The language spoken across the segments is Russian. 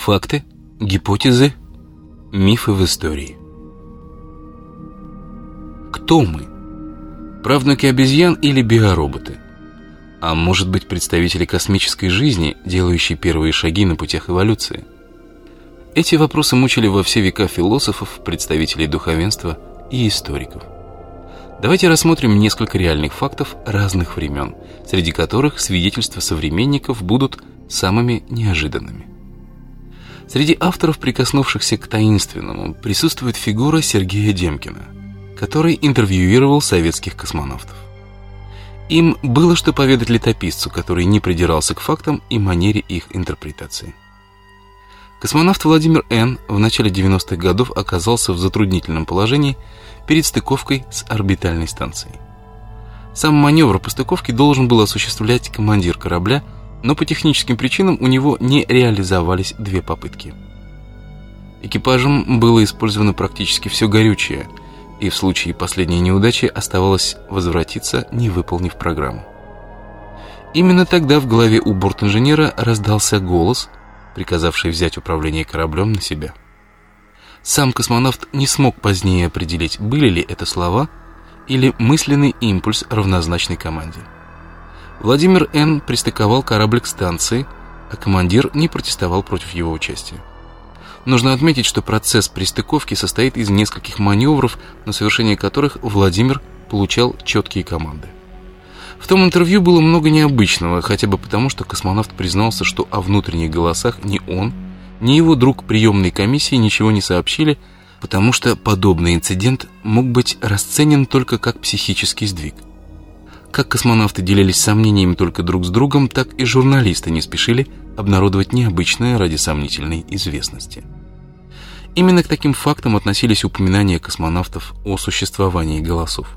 Факты, гипотезы, мифы в истории. Кто мы? Правнуки обезьян или биороботы? А может быть, представители космической жизни, делающие первые шаги на путях эволюции? Эти вопросы мучили во все века философов, представителей духовенства и историков. Давайте рассмотрим несколько реальных фактов разных времен, среди которых свидетельства современников будут самыми неожиданными. Среди авторов, прикоснувшихся к таинственному, присутствует фигура Сергея Демкина, который интервьюировал советских космонавтов. Им было что поведать летописцу, который не придирался к фактам и манере их интерпретации. Космонавт Владимир Н. в начале 90-х годов оказался в затруднительном положении перед стыковкой с орбитальной станцией. Сам маневр по стыковке должен был осуществлять командир корабля, но по техническим причинам у него не реализовались две попытки. Экипажем было использовано практически все горючее, и в случае последней неудачи оставалось возвратиться, не выполнив программу. Именно тогда в голове у бортинженера раздался голос, приказавший взять управление кораблем на себя. Сам космонавт не смог позднее определить, были ли это слова или мысленный импульс, равнозначный команде. Владимир Н. пристыковал корабль к станции, а командир не протестовал против его участия. Нужно отметить, что процесс пристыковки состоит из нескольких маневров, на совершение которых Владимир получал четкие команды. В том интервью было много необычного, хотя бы потому, что космонавт признался, что о внутренних голосах ни он, ни его друг приемной комиссии ничего не сообщили, потому что подобный инцидент мог быть расценен только как психический сдвиг. Как космонавты делились сомнениями только друг с другом, так и журналисты не спешили обнародовать необычное ради сомнительной известности. Именно к таким фактам относились упоминания космонавтов о существовании голосов.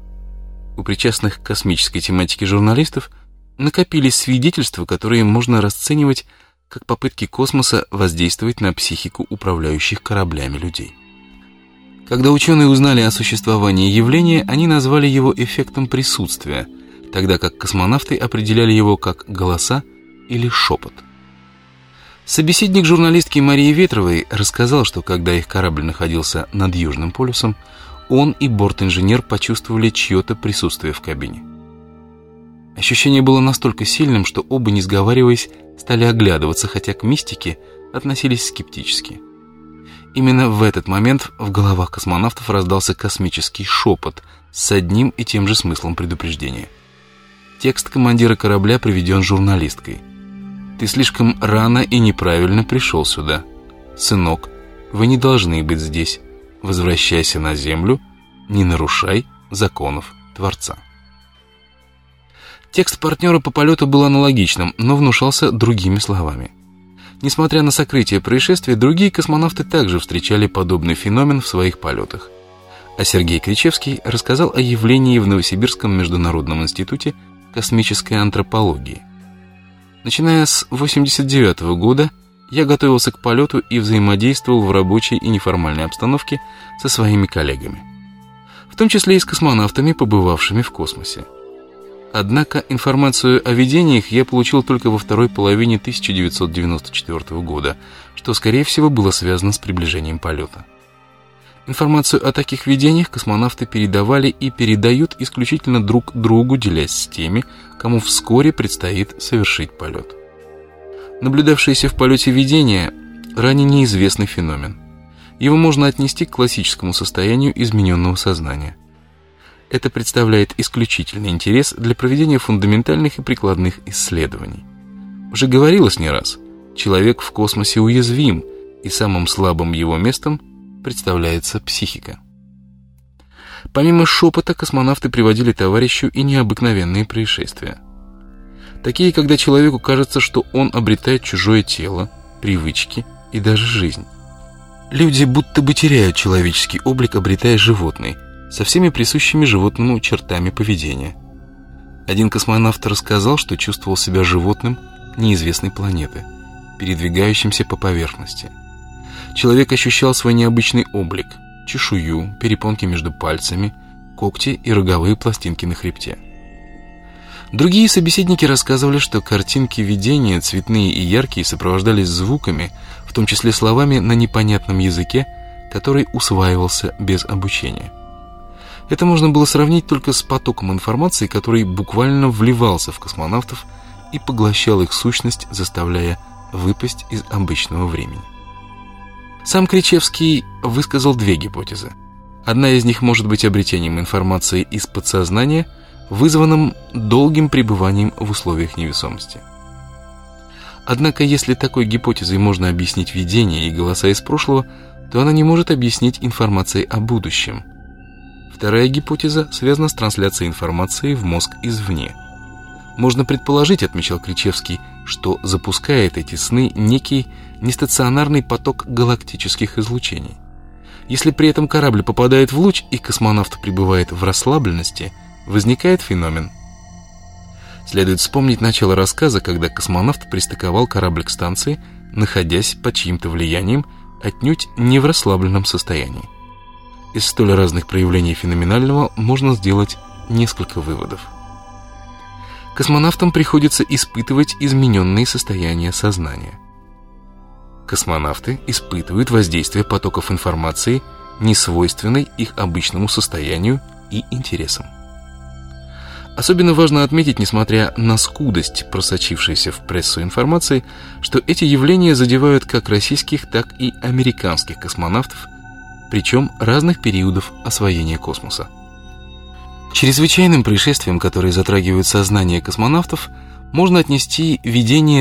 У причастных к космической тематике журналистов накопились свидетельства, которые можно расценивать как попытки космоса воздействовать на психику управляющих кораблями людей. Когда ученые узнали о существовании явления, они назвали его эффектом присутствия, тогда как космонавты определяли его как голоса или шепот. Собеседник журналистки Марии Ветровой рассказал, что когда их корабль находился над Южным полюсом, он и бортинженер почувствовали чье-то присутствие в кабине. Ощущение было настолько сильным, что оба, не сговариваясь, стали оглядываться, хотя к мистике относились скептически. Именно в этот момент в головах космонавтов раздался космический шепот с одним и тем же смыслом предупреждения. Текст командира корабля приведен журналисткой. «Ты слишком рано и неправильно пришел сюда. Сынок, вы не должны быть здесь. Возвращайся на Землю, не нарушай законов Творца». Текст партнера по полету был аналогичным, но внушался другими словами. Несмотря на сокрытие происшествия, другие космонавты также встречали подобный феномен в своих полетах. А Сергей Кричевский рассказал о явлении в Новосибирском международном институте космической антропологии. Начиная с 1989 года я готовился к полету и взаимодействовал в рабочей и неформальной обстановке со своими коллегами, в том числе и с космонавтами, побывавшими в космосе. Однако информацию о видениях я получил только во второй половине 1994 года, что, скорее всего, было связано с приближением полета. Информацию о таких видениях космонавты передавали и передают исключительно друг другу, делясь с теми, кому вскоре предстоит совершить полет. Наблюдавшиеся в полете видения – ранее неизвестный феномен. Его можно отнести к классическому состоянию измененного сознания. Это представляет исключительный интерес для проведения фундаментальных и прикладных исследований. Уже говорилось не раз, человек в космосе уязвим, и самым слабым его местом представляется психика. Помимо шепота, космонавты приводили товарищу и необыкновенные происшествия. Такие, когда человеку кажется, что он обретает чужое тело, привычки и даже жизнь. Люди будто бы теряют человеческий облик, обретая животный, со всеми присущими животному чертами поведения. Один космонавт рассказал, что чувствовал себя животным неизвестной планеты, передвигающимся по поверхности. Человек ощущал свой необычный облик, чешую, перепонки между пальцами, когти и роговые пластинки на хребте. Другие собеседники рассказывали, что картинки видения, цветные и яркие, сопровождались звуками, в том числе словами на непонятном языке, который усваивался без обучения. Это можно было сравнить только с потоком информации, который буквально вливался в космонавтов и поглощал их сущность, заставляя выпасть из обычного времени. Сам Кричевский высказал две гипотезы. Одна из них может быть обретением информации из подсознания, вызванным долгим пребыванием в условиях невесомости. Однако, если такой гипотезой можно объяснить видение и голоса из прошлого, то она не может объяснить информацией о будущем. Вторая гипотеза связана с трансляцией информации в мозг извне. Можно предположить, отмечал Кричевский, что запускает эти сны некий нестационарный поток галактических излучений. Если при этом корабль попадает в луч и космонавт пребывает в расслабленности, возникает феномен. Следует вспомнить начало рассказа, когда космонавт пристыковал корабль к станции, находясь под чьим-то влиянием, отнюдь не в расслабленном состоянии. Из столь разных проявлений феноменального можно сделать несколько выводов. Космонавтам приходится испытывать измененные состояния сознания. Космонавты испытывают воздействие потоков информации, несвойственной их обычному состоянию и интересам. Особенно важно отметить, несмотря на скудость просочившейся в прессу информации, что эти явления задевают как российских, так и американских космонавтов, причем разных периодов освоения космоса. К чрезвычайным происшествиям, которые затрагивают сознание космонавтов, можно отнести видение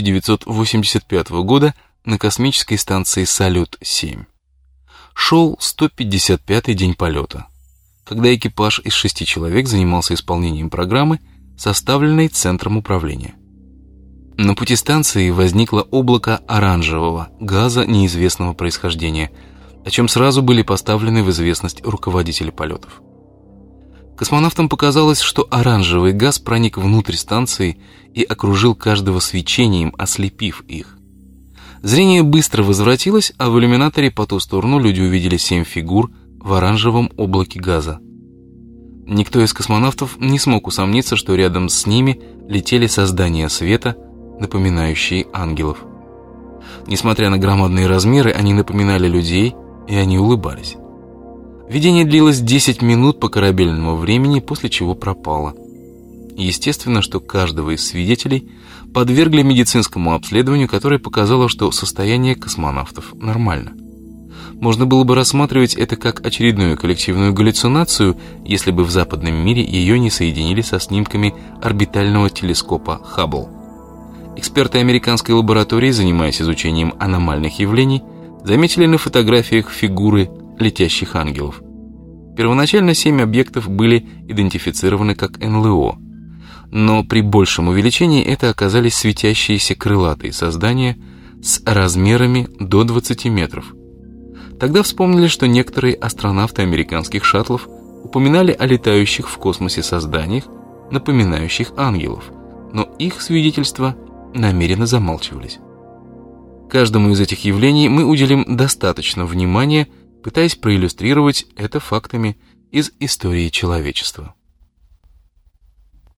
1985 года на космической станции «Салют-7». Шел 155-й день полета, когда экипаж из 6 человек занимался исполнением программы, составленной Центром управления. На пути станции возникло облако оранжевого газа неизвестного происхождения, о чем сразу были поставлены в известность руководители полетов. Космонавтам показалось, что оранжевый газ проник внутрь станции и окружил каждого свечением, ослепив их. Зрение быстро возвратилось, а в иллюминаторе по ту сторону люди увидели 7 фигур в оранжевом облаке газа. Никто из космонавтов не смог усомниться, что рядом с ними летели создания света, напоминающие ангелов. Несмотря на громадные размеры, они напоминали людей, и они улыбались. Видение длилось 10 минут по корабельному времени, после чего пропало. Естественно, что каждого из свидетелей подвергли медицинскому обследованию, которое показало, что состояние космонавтов нормально. Можно было бы рассматривать это как очередную коллективную галлюцинацию, если бы в западном мире ее не соединили со снимками орбитального телескопа Хаббл. Эксперты американской лаборатории, занимаясь изучением аномальных явлений, заметили на фотографиях фигуры летящих ангелов. Первоначально 7 объектов были идентифицированы как НЛО, но при большем увеличении это оказались светящиеся крылатые создания с размерами до 20 метров. Тогда вспомнили, что некоторые астронавты американских шаттлов упоминали о летающих в космосе созданиях, напоминающих ангелов, но их свидетельства намеренно замалчивались. Каждому из этих явлений мы уделим достаточно внимания, пытаясь проиллюстрировать это фактами из истории человечества.